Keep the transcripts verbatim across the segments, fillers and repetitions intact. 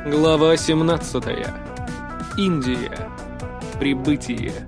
Глава семнадцатая. Индия. Прибытие.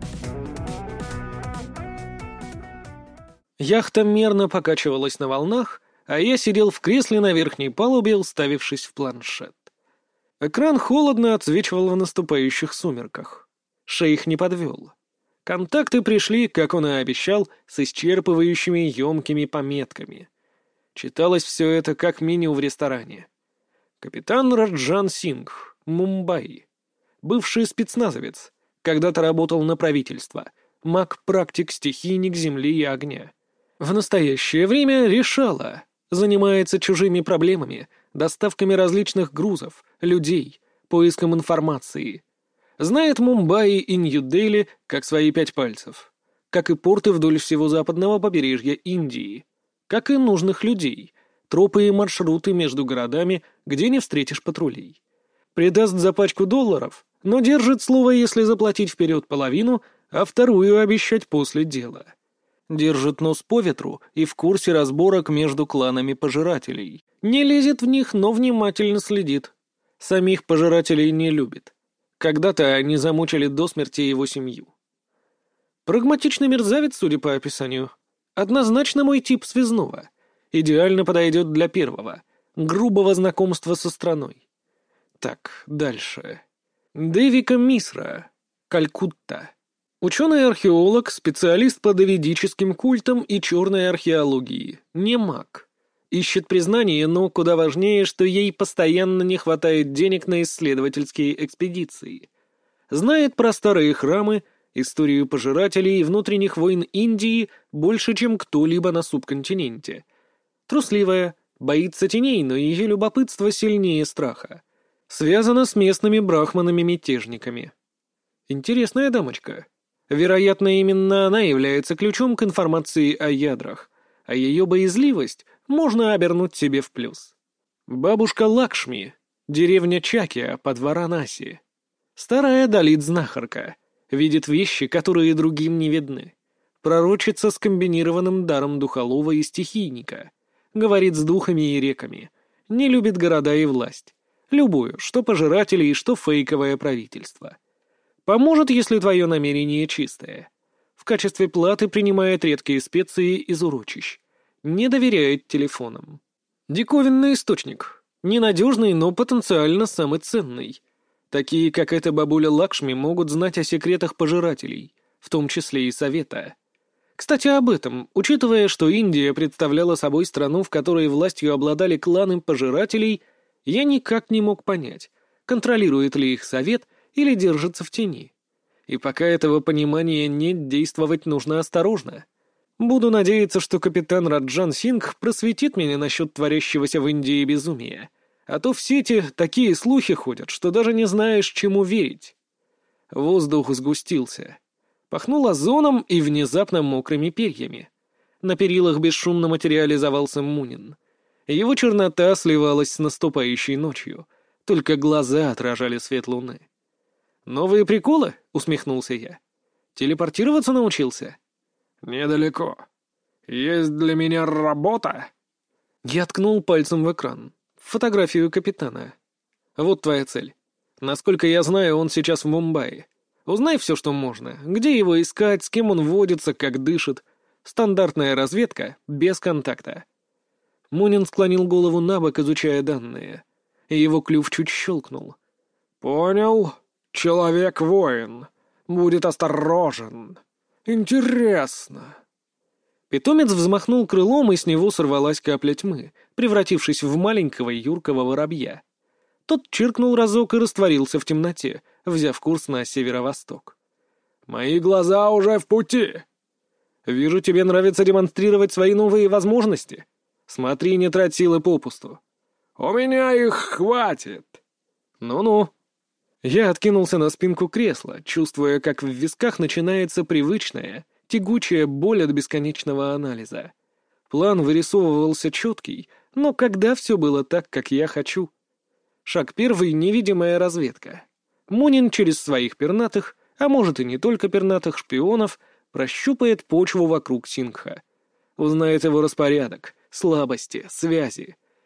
Яхта мерно покачивалась на волнах, а я сидел в кресле на верхней палубе, уставившись в планшет. Экран холодно отсвечивал в наступающих сумерках. Шейх не подвел. Контакты пришли, как он и обещал, с исчерпывающими емкими пометками. Читалось все это как меню в ресторане. Капитан Раджан Сингх, Мумбаи. Бывший спецназовец. Когда-то работал на правительство. Маг-практик, стихийник земли и огня. В настоящее время решала. Занимается чужими проблемами, доставками различных грузов, людей, поиском информации. Знает Мумбаи и Нью-Дели как свои пять пальцев. Как и порты вдоль всего западного побережья Индии. Как и нужных людей. Тропы и маршруты между городами, где не встретишь патрулей. Предаст за пачку долларов, но держит слово, если заплатить вперед половину, а вторую обещать после дела. Держит нос по ветру и в курсе разборок между кланами пожирателей. Не лезет в них, но внимательно следит. Самих пожирателей не любит. Когда-то они замучили до смерти его семью. Прагматичный мерзавец, судя по описанию. Однозначно мой тип связного. Идеально подойдет для первого, грубого знакомства со страной. Так, дальше. Девика Мисра, Калькутта. Ученый-археолог, специалист по давидическим культам и черной археологии. Не маг. Ищет признание, но куда важнее, что ей постоянно не хватает денег на исследовательские экспедиции. Знает про старые храмы, историю пожирателей и внутренних войн Индии больше, чем кто-либо на субконтиненте. Трусливая, боится теней, но ее любопытство сильнее страха. Связана с местными брахманами-мятежниками. Интересная дамочка. Вероятно, именно она является ключом к информации о ядрах, а ее боязливость можно обернуть себе в плюс. Бабушка Лакшми, деревня Чакия под Варанаси. Старая далит-знахарка, видит вещи, которые другим не видны. Пророчица с комбинированным даром духолова и стихийника. Говорит с духами и реками. Не любит города и власть. Любую, что пожиратели и что фейковое правительство. Поможет, если твое намерение чистое. В качестве платы принимает редкие специи из урочищ. Не доверяет телефонам. Диковинный источник. Ненадежный, но потенциально самый ценный. Такие, как эта бабуля Лакшми, могут знать о секретах пожирателей, в том числе и совета. Кстати, об этом, учитывая, что Индия представляла собой страну, в которой властью обладали кланы пожирателей, я никак не мог понять, контролирует ли их совет или держится в тени. И пока этого понимания нет, действовать нужно осторожно. Буду надеяться, что капитан Раджан Сингх просветит меня насчет творящегося в Индии безумия. А то в сети такие слухи ходят, что даже не знаешь, чему верить. Воздух сгустился. Пахнул озоном и внезапно мокрыми перьями. На перилах бесшумно материализовался Мунин. Его чернота сливалась с наступающей ночью. Только глаза отражали свет луны. «Новые приколы?» — усмехнулся я. «Телепортироваться научился?» «Недалеко. Есть для меня работа». Я ткнул пальцем в экран. Фотографию капитана. «Вот твоя цель. Насколько я знаю, он сейчас в Мумбаи. Узнай все, что можно. Где его искать, с кем он водится, как дышит. Стандартная разведка, без контакта». Мунин склонил голову набок, изучая данные. И его клюв чуть щелкнул. «Понял. Человек-воин. Будет осторожен. Интересно». Питомец взмахнул крылом, и с него сорвалась капля тьмы, превратившись в маленького юркого воробья. Тот чиркнул разок и растворился в темноте, взяв курс на северо-восток. «Мои глаза уже в пути!» «Вижу, тебе нравится демонстрировать свои новые возможности. Смотри, не трать силы попусту». «У меня их хватит!» «Ну-ну». Я откинулся на спинку кресла, чувствуя, как в висках начинается привычная, тягучая боль от бесконечного анализа. План вырисовывался четкий, но когда все было так, как я хочу. Шаг первый — невидимая разведка. Мунин через своих пернатых, а может и не только пернатых шпионов, прощупает почву вокруг Сингха. Узнает его распорядок, слабости, связи.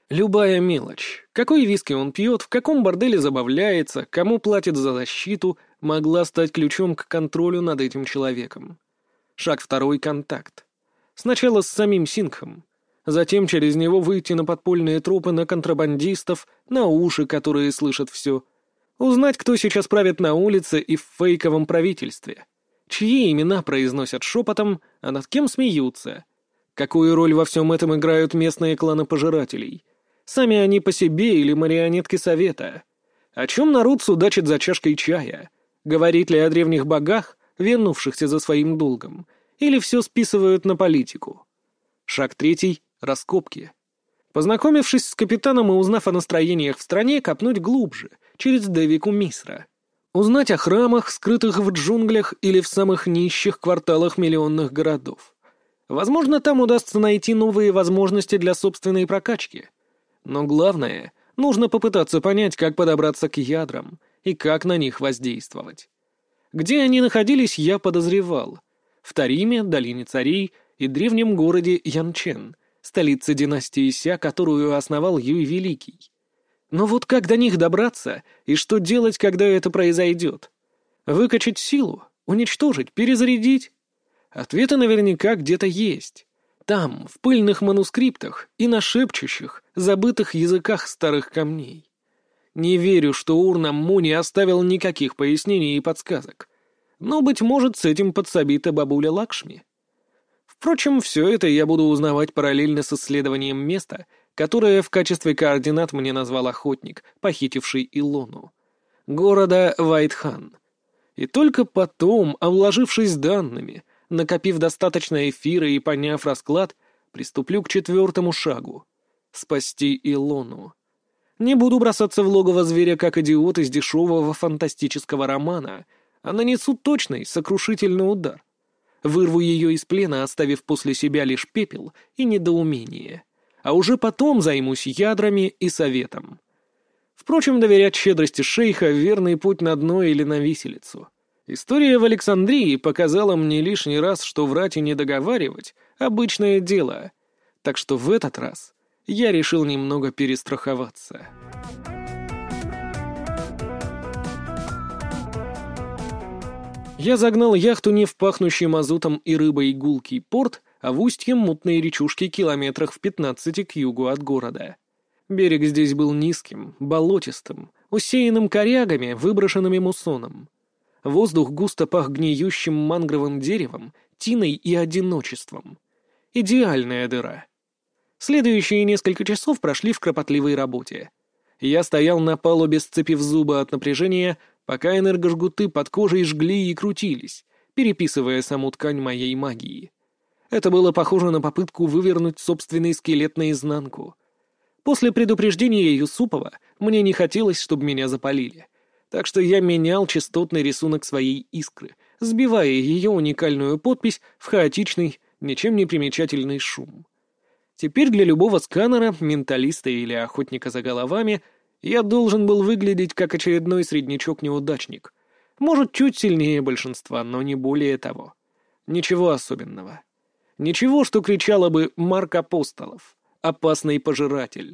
Любая мелочь, какой виски он пьет, в каком борделе забавляется, кому платит за защиту, могла стать ключом к контролю над этим человеком. Шаг второй — контакт. Сначала с самим Сингхом, затем через него выйти на подпольные тропы, на контрабандистов, на уши, которые слышат все. Узнать, кто сейчас правит на улице и в фейковом правительстве. Чьи имена произносят шепотом, а над кем смеются. Какую роль во всем этом играют местные кланы пожирателей. Сами они по себе или марионетки совета? О чем народ судачит за чашкой чая? Говорит ли о древних богах, вернувшихся за своим долгом? Или все списывают на политику? Шаг третий — раскопки. Познакомившись с капитаном и узнав о настроениях в стране, копнуть глубже, через Девику Мисра. Узнать о храмах, скрытых в джунглях или в самых нищих кварталах миллионных городов. Возможно, там удастся найти новые возможности для собственной прокачки. Но главное, нужно попытаться понять, как подобраться к ядрам и как на них воздействовать. Где они находились, я подозревал. В Тариме, Долине Царей и древнем городе Янчэн, столице династии Ся, которую основал Юй Великий. Но вот как до них добраться и что делать, когда это произойдет? Выкачать силу? Уничтожить? Перезарядить? Ответы наверняка где-то есть. Там, в пыльных манускриптах и на шепчущих, забытых языках старых камней. Не верю, что Урнам-Муни оставил никаких пояснений и подсказок. Но, быть может, с этим подсобита бабуля Лакшми. Впрочем, все это я буду узнавать параллельно с исследованием места, которое в качестве координат мне назвал охотник, похитивший Илону. Города Вайтхан. И только потом, обложившись данными, накопив достаточно эфира и поняв расклад, приступлю к четвертому шагу — спасти Илону. Не буду бросаться в логово зверя, как идиот из дешевого фантастического романа, а нанесу точный, сокрушительный удар. Вырву ее из плена, оставив после себя лишь пепел и недоумение. А уже потом займусь ядрами и советом. Впрочем, доверять щедрости шейха — верный путь на дно или на виселицу. История в Александрии показала мне лишний раз, что врать и не договаривать — обычное дело. Так что в этот раз я решил немного перестраховаться. Я загнал яхту не в пахнущий мазутом и рыбой гулкий порт, а в устье мутной речушки километрах в пятнадцати к югу от города. Берег здесь был низким, болотистым, усеянным корягами, выброшенными муссоном. Воздух густо пах гниющим мангровым деревом, тиной и одиночеством. Идеальная дыра. Следующие несколько часов прошли в кропотливой работе. Я стоял на палубе, сцепив зубы от напряжения, пока энергожгуты под кожей жгли и крутились, переписывая саму ткань моей магии. Это было похоже на попытку вывернуть собственный скелет наизнанку. После предупреждения Юсупова мне не хотелось, чтобы меня запалили. Так что я менял частотный рисунок своей искры, сбивая ее уникальную подпись в хаотичный, ничем не примечательный шум. Теперь для любого сканера, менталиста или охотника за головами я должен был выглядеть как очередной среднячок-неудачник. Может, чуть сильнее большинства, но не более того. Ничего особенного. Ничего, что кричало бы «Марк Апостолов», «Опасный пожиратель».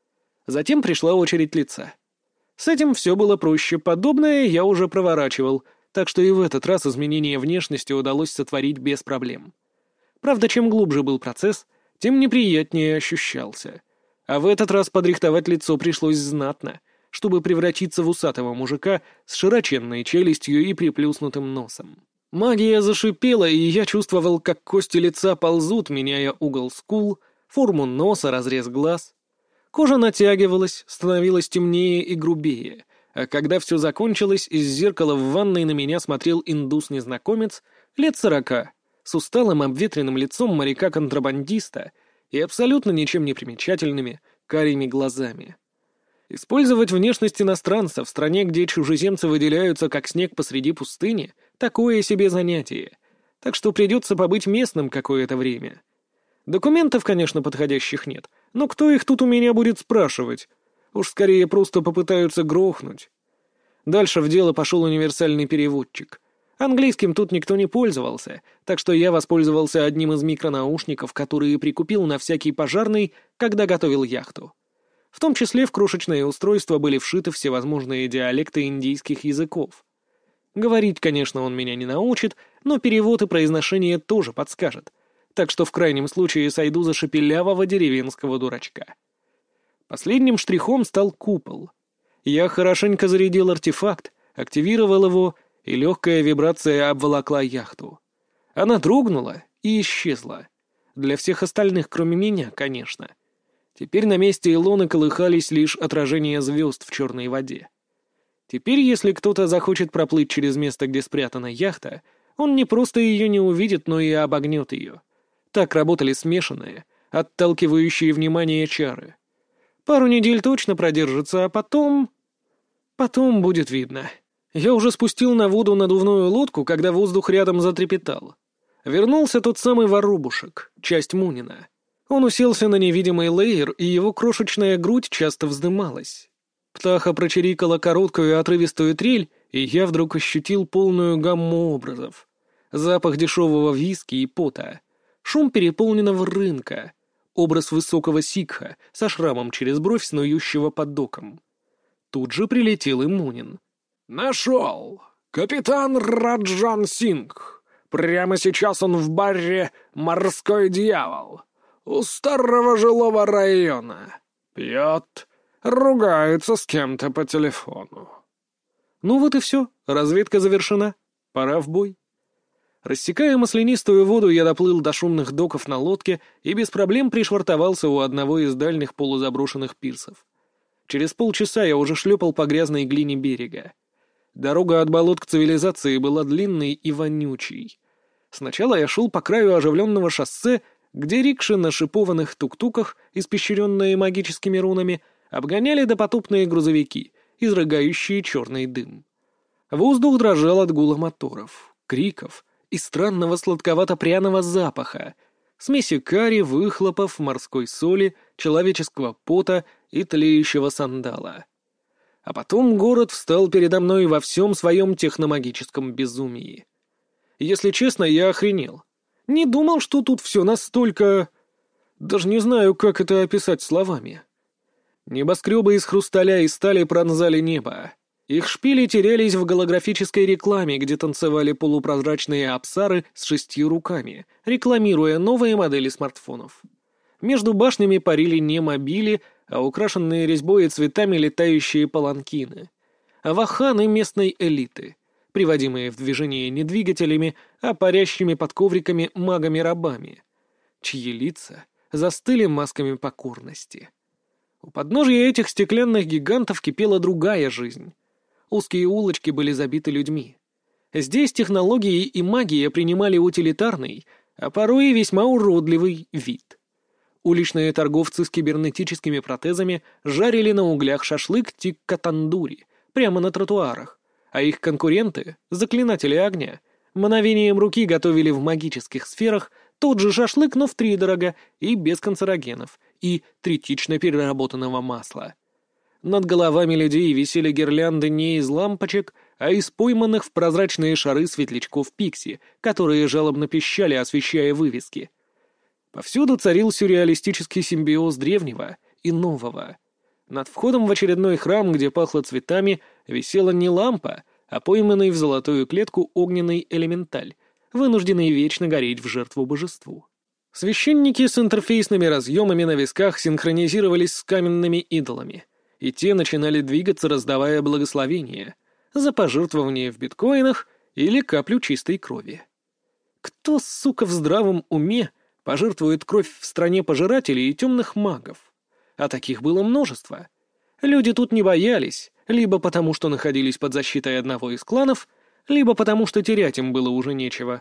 Затем пришла очередь лица. С этим все было проще, подобное я уже проворачивал, так что и в этот раз изменение внешности удалось сотворить без проблем. Правда, чем глубже был процесс, тем неприятнее ощущался. А в этот раз подрихтовать лицо пришлось знатно, чтобы превратиться в усатого мужика с широченной челюстью и приплюснутым носом. Магия зашипела, и я чувствовал, как кости лица ползут, меняя угол скул, форму носа, разрез глаз. Кожа натягивалась, становилась темнее и грубее, а когда все закончилось, из зеркала в ванной на меня смотрел индус-незнакомец лет сорока, с усталым обветренным лицом моряка-контрабандиста и абсолютно ничем не примечательными карими глазами. Использовать внешность иностранца в стране, где чужеземцы выделяются как снег посреди пустыни, такое себе занятие, так что придется побыть местным какое-то время. Документов, конечно, подходящих нет, но кто их тут у меня будет спрашивать? Уж скорее просто попытаются грохнуть. Дальше в дело пошел универсальный переводчик. Английским тут никто не пользовался, так что я воспользовался одним из микронаушников, которые прикупил на всякий пожарный, когда готовил яхту. В том числе в крошечное устройство были вшиты всевозможные диалекты индийских языков. Говорить, конечно, он меня не научит, но перевод и произношение тоже подскажет, так что в крайнем случае сойду за шепелявого деревенского дурачка. Последним штрихом стал купол. Я хорошенько зарядил артефакт, активировал его, и легкая вибрация обволокла яхту. Она дрогнула и исчезла. Для всех остальных, кроме меня, конечно. Теперь на месте Илоны колыхались лишь отражения звезд в черной воде. Теперь, если кто-то захочет проплыть через место, где спрятана яхта, он не просто ее не увидит, но и обогнет ее. Так работали смешанные, отталкивающие внимание чары. Пару недель точно продержится, а потом... Потом будет видно. Я уже спустил на воду надувную лодку, когда воздух рядом затрепетал. Вернулся тот самый воробушек, часть Мунина. Он уселся на невидимый леер, и его крошечная грудь часто вздымалась. Птаха прочирикала короткую отрывистую трель, и я вдруг ощутил полную гамму образов. Запах дешевого виски и пота, шум переполненного рынка, образ высокого сикха со шрамом через бровь, снующего под доком. Тут же прилетел и Мунин. «Нашел! Капитан Раджан Сингх! Прямо сейчас он в баре «Морской дьявол» у старого жилого района. Пьет, ругается с кем-то по телефону». Ну вот и все, разведка завершена. Пора в бой. Рассекая маслянистую воду, я доплыл до шумных доков на лодке и без проблем пришвартовался у одного из дальних полузаброшенных пирсов. Через полчаса я уже шлепал по грязной глине берега. Дорога от болот к цивилизации была длинной и вонючей. Сначала я шел по краю оживленного шоссе, где рикши на шипованных тук-туках, испещренные магическими рунами, обгоняли допотопные грузовики, изрыгающие черный дым. Воздух дрожал от гула моторов, криков и странного сладковато-пряного запаха, смеси карри, выхлопов, морской соли, человеческого пота и тлеющего сандала. А потом город встал передо мной во всем своем техномагическом безумии. Если честно, я охренел. Не думал, что тут все настолько... Даже не знаю, как это описать словами. Небоскребы из хрусталя и стали пронзали небо. Их шпили терялись в голографической рекламе, где танцевали полупрозрачные апсары с шестью руками, рекламируя новые модели смартфонов. Между башнями парили не мобили, а украшенные резьбой и цветами летающие паланкины. Аваханы местной элиты, приводимые в движение не двигателями, а парящими под ковриками магами-рабами, чьи лица застыли масками покорности. У подножия этих стеклянных гигантов кипела другая жизнь. Узкие улочки были забиты людьми. Здесь технологии и магия принимали утилитарный, а порой и весьма уродливый вид. Уличные торговцы с кибернетическими протезами жарили на углях шашлык тикка-тандури прямо на тротуарах, а их конкуренты, заклинатели огня, мгновением руки готовили в магических сферах тот же шашлык, но втридорога и без канцерогенов и третично переработанного масла. Над головами людей висели гирлянды не из лампочек, а из пойманных в прозрачные шары светлячков пикси, которые жалобно пищали, освещая вывески. Повсюду царил сюрреалистический симбиоз древнего и нового. Над входом в очередной храм, где пахло цветами, висела не лампа, а пойманный в золотую клетку огненный элементаль, вынужденный вечно гореть в жертву божеству. Священники с интерфейсными разъемами на висках синхронизировались с каменными идолами, и те начинали двигаться, раздавая благословения за пожертвование в биткоинах или каплю чистой крови. Кто, сука, в здравом уме пожертвует кровь в стране пожирателей и темных магов? А таких было множество. Люди тут не боялись, либо потому, что находились под защитой одного из кланов, либо потому, что терять им было уже нечего.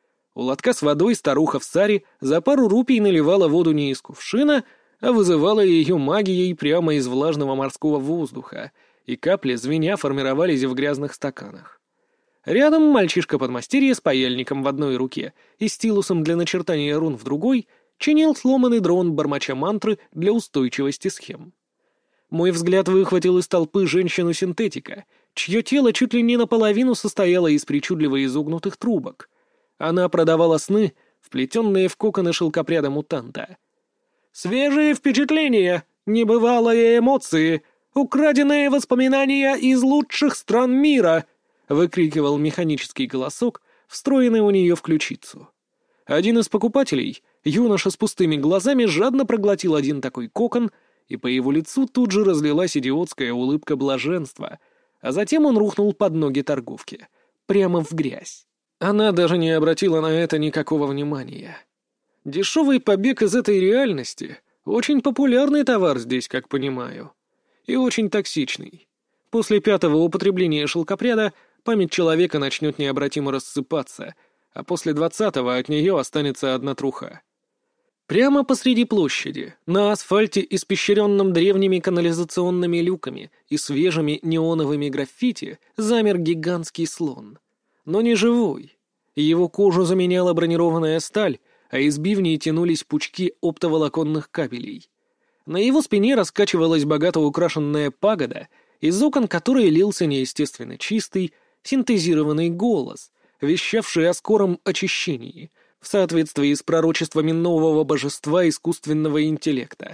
У лотка с водой старуха в саре за пару рупий наливала воду не из кувшина, а вызывала ее магией прямо из влажного морского воздуха, и капли, звеня, формировались в грязных стаканах. Рядом мальчишка-подмастерье с паяльником в одной руке и стилусом для начертания рун в другой чинил сломанный дрон, бормоча мантры для устойчивости схем. Мой взгляд выхватил из толпы женщину-синтетика, чье тело чуть ли не наполовину состояло из причудливо изогнутых трубок. Она продавала сны, вплетенные в коконы шелкопряда мутанта. «Свежие впечатления! небывалые эмоции, украденные воспоминания из лучших стран мира!» — выкрикивал механический голосок, встроенный у нее в ключицу. Один из покупателей, юноша с пустыми глазами, жадно проглотил один такой кокон, и по его лицу тут же разлилась идиотская улыбка блаженства, а затем он рухнул под ноги торговки, прямо в грязь. Она даже не обратила на это никакого внимания. Дешевый побег из этой реальности — очень популярный товар здесь, как понимаю, и очень токсичный. После пятого употребления шелкопряда память человека начнет необратимо рассыпаться, а после двадцатого от нее останется одна труха. Прямо посреди площади, на асфальте, испещренном древними канализационными люками и свежими неоновыми граффити, замер гигантский слон. Но не живой. Его кожу заменяла бронированная сталь, а из бивней тянулись пучки оптоволоконных кабелей. На его спине раскачивалась богато украшенная пагода, из окон которой лился неестественно чистый, синтезированный голос, вещавший о скором очищении, в соответствии с пророчествами нового божества искусственного интеллекта.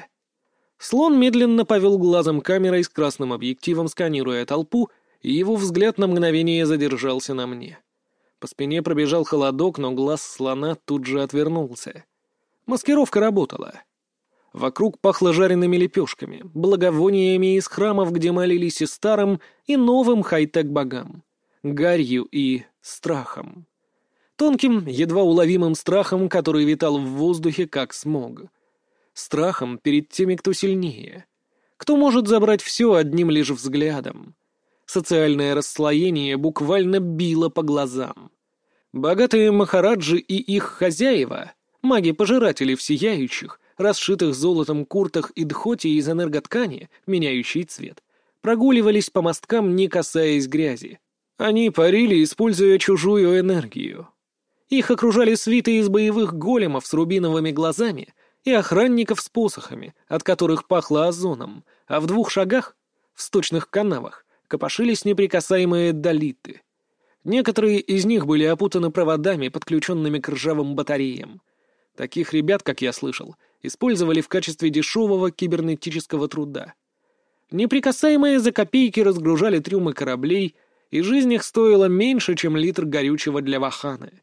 Слон медленно повел глазом камерой с красным объективом, сканируя толпу, и его взгляд на мгновение задержался на мне. По спине пробежал холодок, но глаз слона тут же отвернулся. Маскировка работала. Вокруг пахло жареными лепешками, благовониями из храмов, где молились и старым, и новым хай-тек богам, гарью и страхом. Тонким, едва уловимым страхом, который витал в воздухе, как смог. Страхом перед теми, кто сильнее. Кто может забрать все одним лишь взглядом. Социальное расслоение буквально било по глазам. Богатые махараджи и их хозяева, маги-пожиратели в сияющих, расшитых золотом куртах и дхоти из энерготкани, меняющей цвет, прогуливались по мосткам, не касаясь грязи. Они парили, используя чужую энергию. Их окружали свиты из боевых големов с рубиновыми глазами и охранников с посохами, от которых пахло озоном, а в двух шагах, в сточных канавах, копошились неприкасаемые далиты. Некоторые из них были опутаны проводами, подключенными к ржавым батареям. Таких ребят, как я слышал, использовали в качестве дешевого кибернетического труда. Неприкасаемые за копейки разгружали трюмы кораблей, и жизнь их стоила меньше, чем литр горючего для ваханы.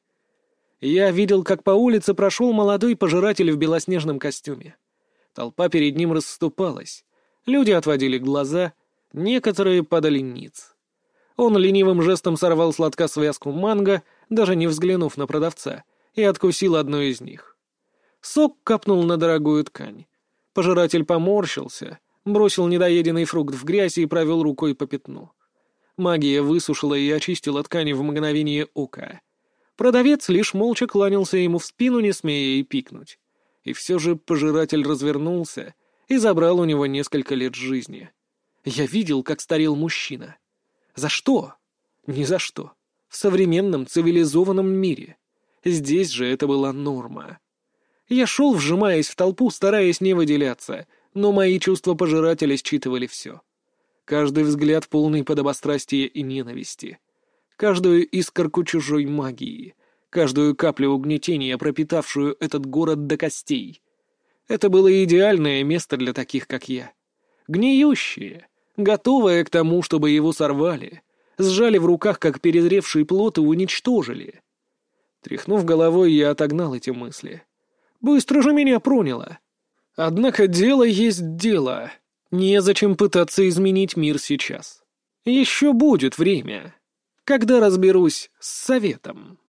Я видел, как по улице прошел молодой пожиратель в белоснежном костюме. Толпа перед ним расступалась. Люди отводили глаза, некоторые падали ниц. Он ленивым жестом сорвал с лотка связку манго, даже не взглянув на продавца, и откусил одну из них. Сок капнул на дорогую ткань. Пожиратель поморщился, бросил недоеденный фрукт в грязь и провел рукой по пятну. Магия высушила и очистила ткань в мгновение ока. Продавец лишь молча кланялся ему в спину, не смея и пикнуть. И все же пожиратель развернулся и забрал у него несколько лет жизни. Я видел, как старел мужчина. За что? Ни за что. В современном цивилизованном мире. Здесь же это была норма. Я шел, вжимаясь в толпу, стараясь не выделяться, но мои чувства пожирателя считывали все. Каждый взгляд полный подобострастия и ненависти. Каждую искорку чужой магии, каждую каплю угнетения, пропитавшую этот город до костей. Это было идеальное место для таких, как я. Гниющее, готовое к тому, чтобы его сорвали, сжали в руках, как перезревший плод, и уничтожили. Тряхнув головой, я отогнал эти мысли. Быстро же меня проняло. Однако дело есть дело. Незачем пытаться изменить мир сейчас. Еще будет время, когда разберусь с советом.